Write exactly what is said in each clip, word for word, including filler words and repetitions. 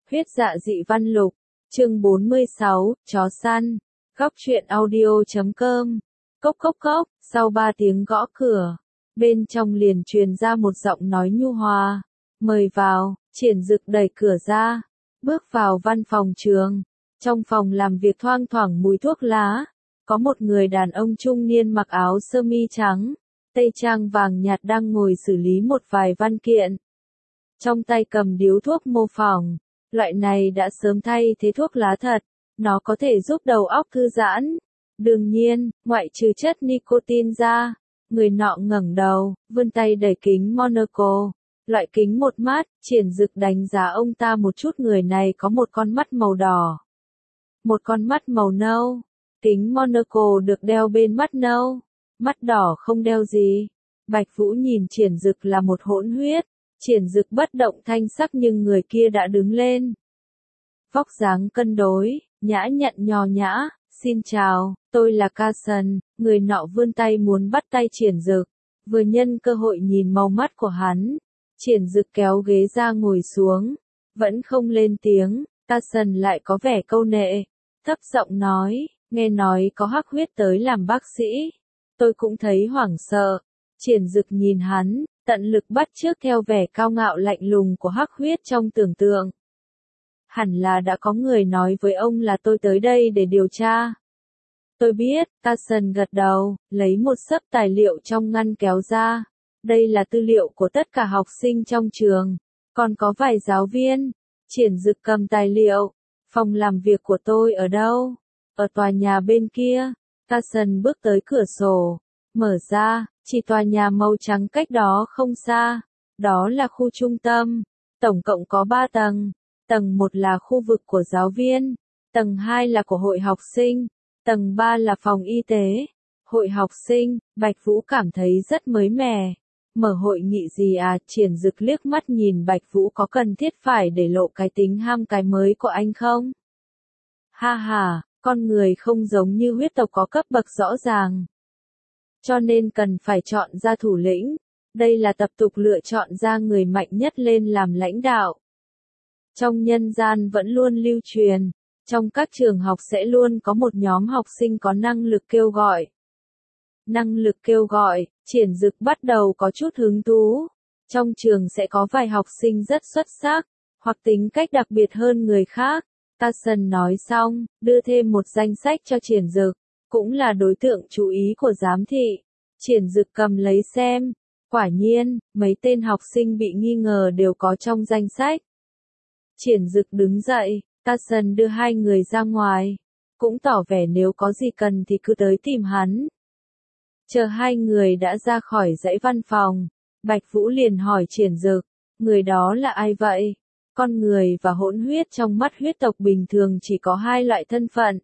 Huyết dạ dị văn lục, chương bốn mươi sáu, chó săn, góc truyện audio chấm com. Cốc cốc cốc, sau ba tiếng gõ cửa, bên trong liền truyền ra một giọng nói nhu hòa. Mời vào, Triển Dực đẩy cửa ra, bước vào văn phòng trường. Trong phòng làm việc thoang thoảng mùi thuốc lá, có một người đàn ông trung niên mặc áo sơ mi trắng, tây trang vàng nhạt đang ngồi xử lý một vài văn kiện. Trong tay cầm điếu thuốc mô phỏng, loại này đã sớm thay thế thuốc lá thật, nó có thể giúp đầu óc thư giãn. Đương nhiên, ngoại trừ chất nicotine ra, người nọ ngẩng đầu, vươn tay đẩy kính monocle, loại kính một mắt. Triển Dực đánh giá ông ta một chút, người này có một con mắt màu đỏ, một con mắt màu nâu. Kính monocle được đeo bên mắt nâu, mắt đỏ không đeo gì. Bạch Vũ nhìn Triển Dực là một hỗn huyết. Triển Dực bất động thanh sắc nhưng người kia đã đứng lên. Vóc dáng cân đối, nhã nhặn nho nhã. Xin chào, tôi là Carson. Người nọ vươn tay muốn bắt tay Triển Dực, vừa nhân cơ hội nhìn màu mắt của hắn. Triển Dực kéo ghế ra ngồi xuống, vẫn không lên tiếng. Carson lại có vẻ câu nệ, thấp giọng nói, nghe nói có hắc huyết tới làm bác sĩ. Tôi cũng thấy hoảng sợ. Triển Dực nhìn hắn, tận lực bắt chước theo vẻ cao ngạo lạnh lùng của hắc huyết trong tưởng tượng. Hẳn là đã có người nói với ông là tôi tới đây để điều tra. Tôi biết. Carson gật đầu, lấy một xấp tài liệu trong ngăn kéo ra. Đây là tư liệu của tất cả học sinh trong trường, còn có vài giáo viên. Triển Dực cầm tài liệu. Phòng làm việc của tôi ở đâu? Ở tòa nhà bên kia. Carson bước tới cửa sổ, mở ra, chỉ tòa nhà màu trắng cách đó không xa. Đó là khu trung tâm, tổng cộng có ba tầng. Tầng một là khu vực của giáo viên, tầng hai là của hội học sinh, tầng ba là phòng y tế. Hội học sinh, Bạch Vũ cảm thấy rất mới mẻ. Mở hội nghị gì à? Triển Dực liếc mắt nhìn Bạch Vũ, có cần thiết phải để lộ cái tính ham cái mới của anh không? Ha ha, con người không giống như huyết tộc có cấp bậc rõ ràng, cho nên cần phải chọn ra thủ lĩnh. Đây là tập tục lựa chọn ra người mạnh nhất lên làm lãnh đạo. Trong nhân gian vẫn luôn lưu truyền, trong các trường học sẽ luôn có một nhóm học sinh có năng lực kêu gọi. Năng lực kêu gọi, Triển Dực bắt đầu có chút hứng thú. Trong trường sẽ có vài học sinh rất xuất sắc, hoặc tính cách đặc biệt hơn người khác. Carson nói xong, đưa thêm một danh sách cho Triển Dực, cũng là đối tượng chú ý của giám thị. Triển Dực cầm lấy xem, quả nhiên, mấy tên học sinh bị nghi ngờ đều có trong danh sách. Triển Dực đứng dậy, Carson đưa hai người ra ngoài, cũng tỏ vẻ nếu có gì cần thì cứ tới tìm hắn. Chờ hai người đã ra khỏi dãy văn phòng, Bạch Vũ liền hỏi Triển Dực, người đó là ai vậy? Con người và hỗn huyết trong mắt huyết tộc bình thường chỉ có hai loại thân phận.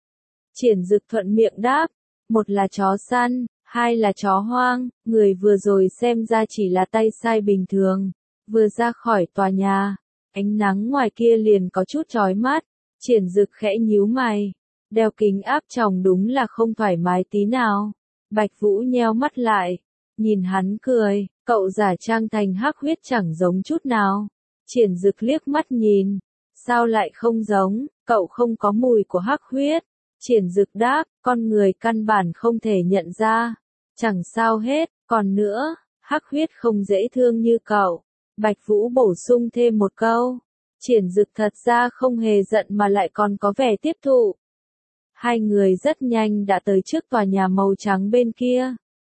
Triển Dực thuận miệng đáp, một là chó săn, hai là chó hoang. Người vừa rồi xem ra chỉ là tay sai bình thường. Vừa ra khỏi tòa nhà, ánh nắng ngoài kia liền có chút chói mắt. Triển Dực khẽ nhíu mày, đeo kính áp tròng đúng là không thoải mái tí nào. Bạch Vũ nheo mắt lại, nhìn hắn cười, cậu giả trang thành hắc huyết chẳng giống chút nào. Triển Dực liếc mắt nhìn, sao lại không giống, cậu không có mùi của hắc huyết. Triển Dực đáp, con người căn bản không thể nhận ra. Chẳng sao hết, còn nữa, hắc huyết không dễ thương như cậu. Bạch Vũ bổ sung thêm một câu. Triển Dực thật ra không hề giận mà lại còn có vẻ tiếp thụ. Hai người rất nhanh đã tới trước tòa nhà màu trắng bên kia.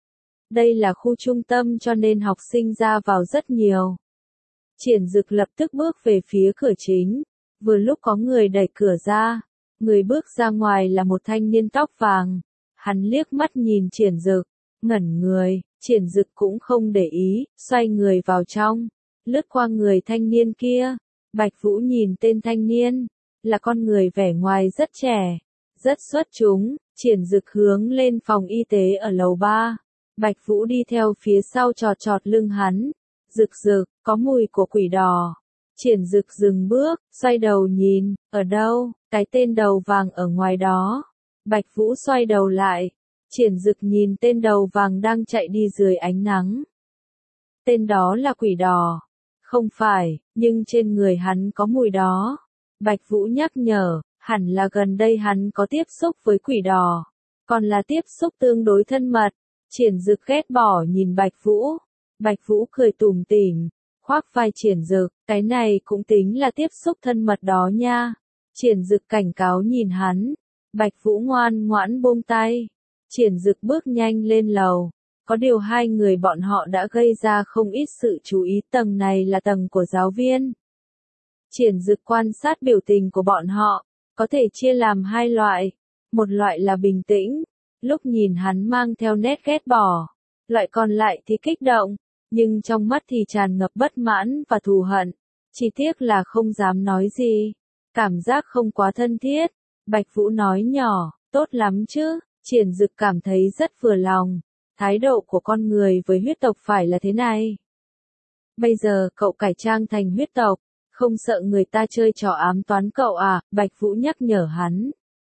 Đây là khu trung tâm cho nên học sinh ra vào rất nhiều. Triển Dực lập tức bước về phía cửa chính. Vừa lúc có người đẩy cửa ra. Người bước ra ngoài là một thanh niên tóc vàng. Hắn liếc mắt nhìn Triển Dực, ngẩn người. Triển Dực cũng không để ý, xoay người vào trong, lướt qua người thanh niên kia. Bạch Vũ nhìn tên thanh niên, là con người vẻ ngoài rất trẻ, rất xuất chúng. Triển Dực hướng lên phòng y tế ở lầu ba. Bạch Vũ đi theo phía sau chọt chọt lưng hắn. Dực Dực, có mùi của quỷ đỏ. Triển Dực dừng bước, xoay đầu nhìn, ở đâu? Cái tên đầu vàng ở ngoài đó. Bạch Vũ xoay đầu lại. Triển Dực nhìn tên đầu vàng đang chạy đi dưới ánh nắng. Tên đó là quỷ đỏ. Không phải, nhưng trên người hắn có mùi đó. Bạch Vũ nhắc nhở, hẳn là gần đây hắn có tiếp xúc với quỷ đỏ, còn là tiếp xúc tương đối thân mật. Triển Dực ghét bỏ nhìn Bạch Vũ. Bạch Vũ cười tủm tỉm, khoác vai Triển Dực, cái này cũng tính là tiếp xúc thân mật đó nha. Triển Dực cảnh cáo nhìn hắn. Bạch Vũ ngoan ngoãn buông tay. Triển Dực bước nhanh lên lầu. Có điều hai người bọn họ đã gây ra không ít sự chú ý, tầng này là tầng của giáo viên. Triển Dực quan sát biểu tình của bọn họ, có thể chia làm hai loại. Một loại là bình tĩnh, lúc nhìn hắn mang theo nét ghét bỏ. Loại còn lại thì kích động, nhưng trong mắt thì tràn ngập bất mãn và thù hận. Chỉ tiếc là không dám nói gì. Cảm giác không quá thân thiết. Bạch Vũ nói nhỏ, tốt lắm chứ. Triển Dực cảm thấy rất vừa lòng. Thái độ của con người với huyết tộc phải là thế này. Bây giờ cậu cải trang thành huyết tộc, không sợ người ta chơi trò ám toán cậu à? Bạch Vũ nhắc nhở hắn.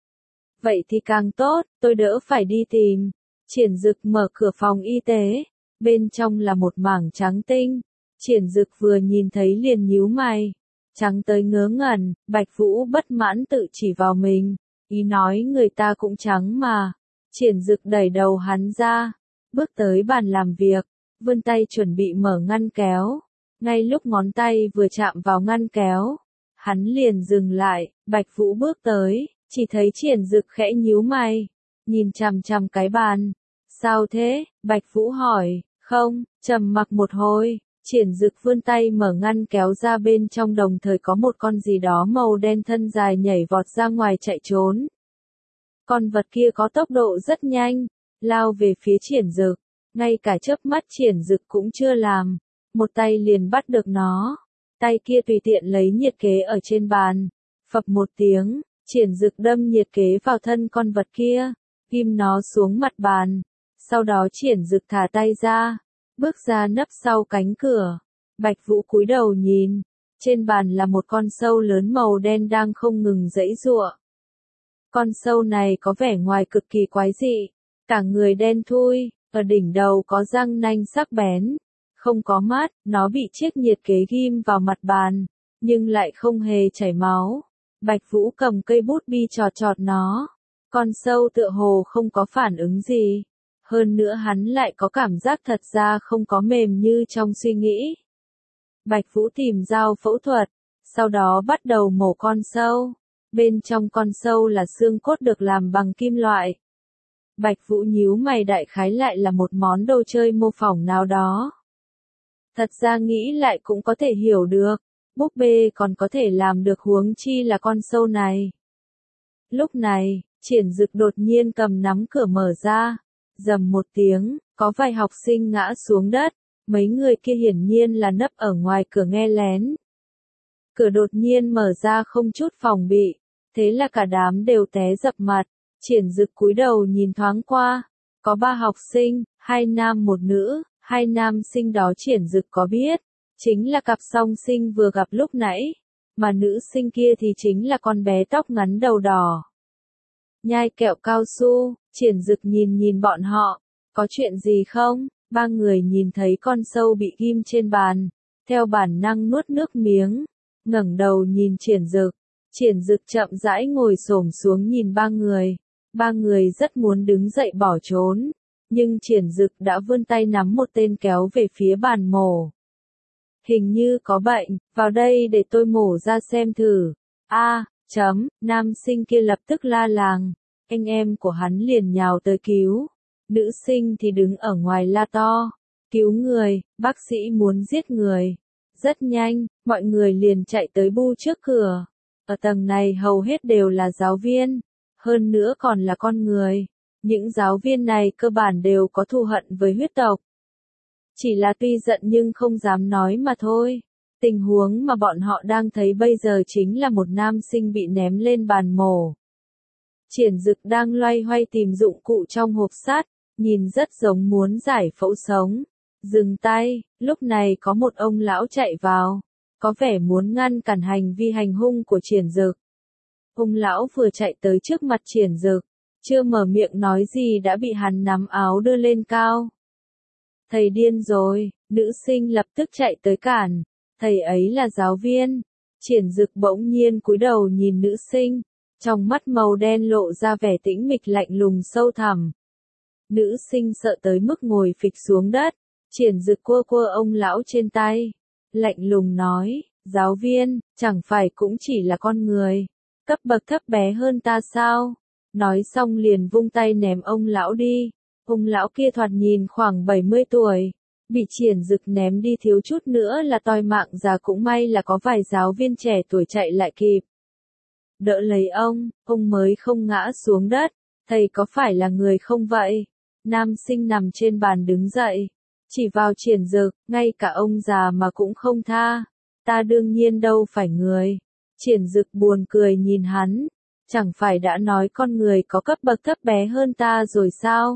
Vậy thì càng tốt, tôi đỡ phải đi tìm. Triển Dực mở cửa phòng y tế, bên trong là một mảng trắng tinh. Triển Dực vừa nhìn thấy liền nhíu mày, trắng tới ngớ ngẩn. Bạch Vũ bất mãn tự chỉ vào mình, ý nói người ta cũng trắng mà. Triển Dực đẩy đầu hắn ra, bước tới bàn làm việc, vươn tay chuẩn bị mở ngăn kéo. Ngay lúc ngón tay vừa chạm vào ngăn kéo, hắn liền dừng lại. Bạch Vũ bước tới, chỉ thấy Triển Dực khẽ nhíu mày, nhìn chằm chằm cái bàn. Sao thế? Bạch Vũ hỏi. Không, trầm mặc một hồi. Triển Dực vươn tay mở ngăn kéo ra, bên trong đồng thời có một con gì đó màu đen thân dài nhảy vọt ra ngoài chạy trốn. Con vật kia có tốc độ rất nhanh, lao về phía Triển Dực, ngay cả chớp mắt Triển Dực cũng chưa làm, một tay liền bắt được nó. Tay kia tùy tiện lấy nhiệt kế ở trên bàn, phập một tiếng, Triển Dực đâm nhiệt kế vào thân con vật kia, ghim nó xuống mặt bàn. Sau đó Triển Dực thả tay ra, bước ra nấp sau cánh cửa. Bạch Vũ cúi đầu nhìn, trên bàn là một con sâu lớn màu đen đang không ngừng giãy giụa. Con sâu này có vẻ ngoài cực kỳ quái dị, cả người đen thui, ở đỉnh đầu có răng nanh sắc bén, không có mắt. Nó bị chiếc nhiệt kế ghim vào mặt bàn, nhưng lại không hề chảy máu. Bạch Vũ cầm cây bút bi chọt chọt nó. Con sâu tựa hồ không có phản ứng gì. Hơn nữa hắn lại có cảm giác thật ra không có mềm như trong suy nghĩ. Bạch Vũ tìm dao phẫu thuật, sau đó bắt đầu mổ con sâu. Bên trong con sâu là xương cốt được làm bằng kim loại. Bạch Vũ nhíu mày, đại khái lại là một món đồ chơi mô phỏng nào đó. Thật ra nghĩ lại cũng có thể hiểu được, búp bê còn có thể làm được, huống chi là con sâu này. Lúc này, Triển Dực đột nhiên cầm nắm cửa mở ra, rầm một tiếng, có vài học sinh ngã xuống đất, mấy người kia hiển nhiên là nấp ở ngoài cửa nghe lén. Cửa đột nhiên mở ra không chút phòng bị, thế là cả đám đều té dập mặt. Triển Dực cúi đầu nhìn thoáng qua, có ba học sinh, hai nam một nữ. Hai nam sinh đó Triển Dực có biết, chính là cặp song sinh vừa gặp lúc nãy, mà nữ sinh kia thì chính là con bé tóc ngắn đầu đỏ. Nhai kẹo cao su. Triển Dực nhìn nhìn bọn họ, có chuyện gì không? Ba người nhìn thấy con sâu bị ghim trên bàn, theo bản năng nuốt nước miếng, ngẩng đầu nhìn Triển Dực. Triển Dực chậm rãi ngồi xổm xuống nhìn ba người. Ba người rất muốn đứng dậy bỏ trốn, nhưng Triển Dực đã vươn tay nắm một tên kéo về phía bàn mổ. Hình như có bệnh, vào đây để tôi mổ ra xem thử. A, chấm, nam sinh kia lập tức la làng, anh em của hắn liền nhào tới cứu. Nữ sinh thì đứng ở ngoài la to, cứu người, bác sĩ muốn giết người. Rất nhanh, mọi người liền chạy tới bu trước cửa. Ở tầng này hầu hết đều là giáo viên, hơn nữa còn là con người. Những giáo viên này cơ bản đều có thù hận với huyết tộc. Chỉ là tuy giận nhưng không dám nói mà thôi. Tình huống mà bọn họ đang thấy bây giờ chính là một nam sinh bị ném lên bàn mổ. Triển Dực đang loay hoay tìm dụng cụ trong hộp sắt, nhìn rất giống muốn giải phẫu sống. Dừng tay, lúc này có một ông lão chạy vào, có vẻ muốn ngăn cản hành vi hành hung của Triển Dực. Ông lão vừa chạy tới trước mặt Triển Dực, chưa mở miệng nói gì đã bị hắn nắm áo đưa lên cao. Thầy điên rồi, nữ sinh lập tức chạy tới cản. thầy ấy là giáo viên. Triển Dực bỗng nhiên cúi đầu nhìn nữ sinh, trong mắt màu đen lộ ra vẻ tĩnh mịch lạnh lùng sâu thẳm. Nữ sinh sợ tới mức ngồi phịch xuống đất, Triển Dực cua cua ông lão trên tay, lạnh lùng nói, giáo viên, chẳng phải cũng chỉ là con người, cấp bậc thấp bé hơn ta sao? Nói xong liền vung tay ném ông lão đi. Ông lão kia thoạt nhìn khoảng bảy mươi tuổi, bị Triển Dực ném đi thiếu chút nữa là toi mạng già, cũng may là có vài giáo viên trẻ tuổi chạy lại kịp. Đỡ lấy ông, ông mới không ngã xuống đất. Thầy có phải là người không vậy? Nam sinh nằm trên bàn đứng dậy, chỉ vào Triển Dực, ngay cả ông già mà cũng không tha. Ta đương nhiên đâu phải người. Triển Dực buồn cười nhìn hắn, chẳng phải đã nói con người có cấp bậc thấp bé hơn ta rồi sao?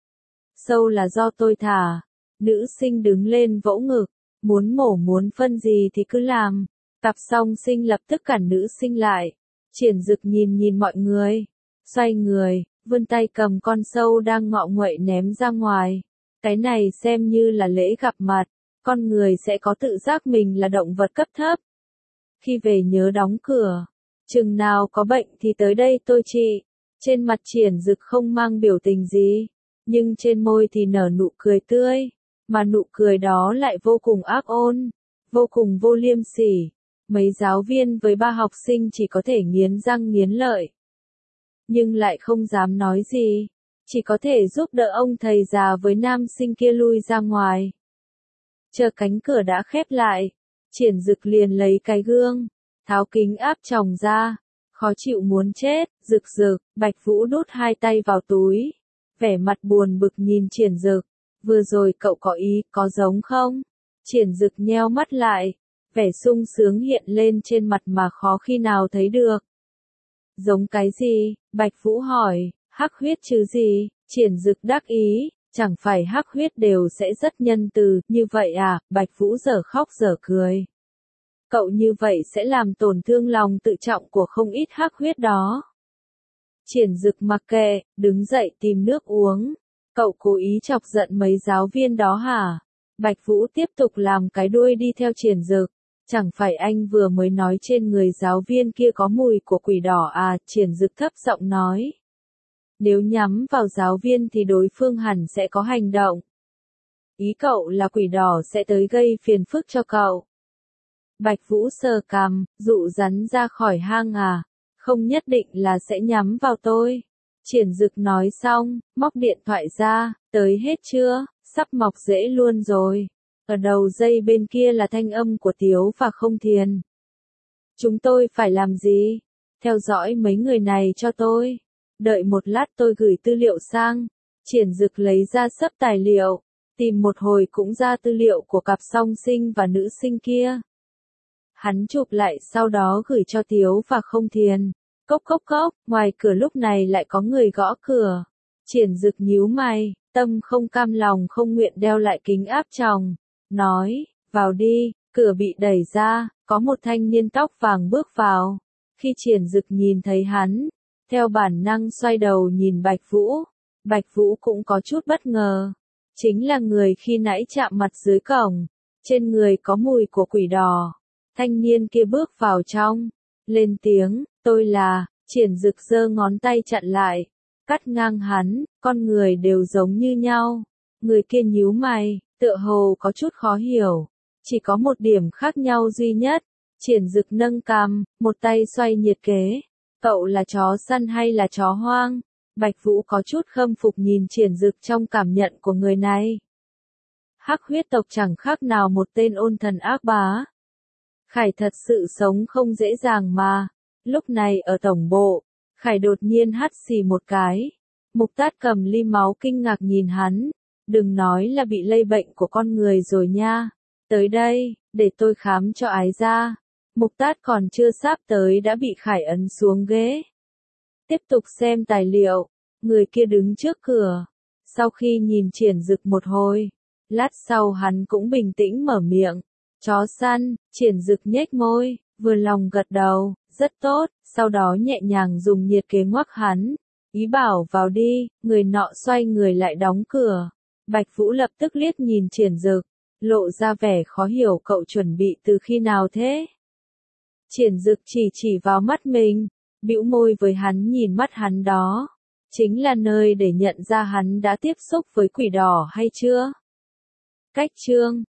Sâu là do tôi thả. Nữ sinh đứng lên vỗ ngực, muốn mổ muốn phân gì thì cứ làm. Cặp song sinh lập tức cản nữ sinh lại. Triển Dực nhìn nhìn mọi người, xoay người, vươn tay cầm con sâu đang ngọ nguậy ném ra ngoài. Cái này xem như là lễ gặp mặt, con người sẽ có tự giác mình là động vật cấp thấp. Khi về nhớ đóng cửa, chừng nào có bệnh thì tới đây tôi trị. Trên mặt Triển Dực không mang biểu tình gì, nhưng trên môi thì nở nụ cười tươi, mà nụ cười đó lại vô cùng ác ôn, vô cùng vô liêm sỉ. Mấy giáo viên với ba học sinh chỉ có thể nghiến răng nghiến lợi, nhưng lại không dám nói gì, chỉ có thể giúp đỡ ông thầy già với nam sinh kia lui ra ngoài. Chờ cánh cửa đã khép lại, Triển Dực liền lấy cái gương, tháo kính áp tròng ra, khó chịu muốn chết. Dực Dực, Bạch Vũ đút hai tay vào túi, vẻ mặt buồn bực nhìn Triển Dực, vừa rồi cậu có ý, có giống không? Triển Dực nheo mắt lại, vẻ sung sướng hiện lên trên mặt mà khó khi nào thấy được. Giống cái gì? Bạch Vũ hỏi. Hắc huyết chứ gì? Triển Dực đắc ý, chẳng phải hắc huyết đều sẽ rất nhân từ, như vậy à? Bạch Vũ dở khóc dở cười. Cậu như vậy sẽ làm tổn thương lòng tự trọng của không ít hắc huyết đó. Triển Dực mặc kệ, đứng dậy tìm nước uống. Cậu cố ý chọc giận mấy giáo viên đó hả? Bạch Vũ tiếp tục làm cái đuôi đi theo Triển Dực. Chẳng phải anh vừa mới nói trên người giáo viên kia có mùi của quỷ đỏ à? Triển Dực thấp giọng nói. Nếu nhắm vào giáo viên thì đối phương hẳn sẽ có hành động. Ý cậu là quỷ đỏ sẽ tới gây phiền phức cho cậu. Bạch Vũ sờ cằm, dụ rắn ra khỏi hang à? Không nhất định là sẽ nhắm vào tôi. Triển Dực nói xong, móc điện thoại ra, tới hết chưa? Sắp mọc rễ luôn rồi. Ở đầu dây bên kia là thanh âm của Tiếu và Không Thiền. Chúng tôi phải làm gì? Theo dõi mấy người này cho tôi. Đợi một lát tôi gửi tư liệu sang. Triển Dực lấy ra xấp tài liệu, tìm một hồi cũng ra tư liệu của cặp song sinh và nữ sinh kia. Hắn chụp lại sau đó gửi cho Tiếu và Không Thiền. Cốc cốc cốc, ngoài cửa lúc này lại có người gõ cửa. Triển Dực nhíu mày, tâm không cam lòng không nguyện đeo lại kính áp tròng, nói, vào đi. Cửa bị đẩy ra, có một thanh niên tóc vàng bước vào. Khi Triển Dực nhìn thấy hắn, theo bản năng xoay đầu nhìn Bạch Vũ. Bạch Vũ cũng có chút bất ngờ. Chính là người khi nãy chạm mặt dưới cổng. Trên người có mùi của quỷ đỏ. Thanh niên kia bước vào trong, lên tiếng, tôi là. Triển Dực giơ ngón tay chặn lại, cắt ngang hắn, con người đều giống như nhau. Người kia nhíu mày, tựa hồ có chút khó hiểu. Chỉ có một điểm khác nhau duy nhất. Triển Dực nâng cằm, một tay xoay nhiệt kế. Cậu là chó săn hay là chó hoang? Bạch Vũ có chút khâm phục nhìn Triển Dực trong cảm nhận của người này. Hắc huyết tộc chẳng khác nào một tên ôn thần ác bá. Khải thật sự sống không dễ dàng mà. Lúc này ở tổng bộ, Khải đột nhiên hắt xì một cái. Mục Tát cầm ly máu kinh ngạc nhìn hắn. Đừng nói là bị lây bệnh của con người rồi nha. Tới đây, để tôi khám cho ái ra. Mục Tát còn chưa sắp tới đã bị Khải ấn xuống ghế. Tiếp tục xem tài liệu, người kia đứng trước cửa. Sau khi nhìn Triển Dực một hồi, lát sau hắn cũng bình tĩnh mở miệng. Chó săn. Triển Dực nhếch môi, vừa lòng gật đầu, rất tốt, sau đó nhẹ nhàng dùng nhiệt kế ngoắc hắn. Ý bảo vào đi, người nọ xoay người lại đóng cửa. Bạch Vũ lập tức liếc nhìn Triển Dực, lộ ra vẻ khó hiểu, cậu chuẩn bị từ khi nào thế? Triển Dực chỉ chỉ vào mắt mình, bĩu môi với hắn, nhìn mắt hắn đó. Chính là nơi để nhận ra hắn đã tiếp xúc với quỷ đỏ hay chưa? Cách chương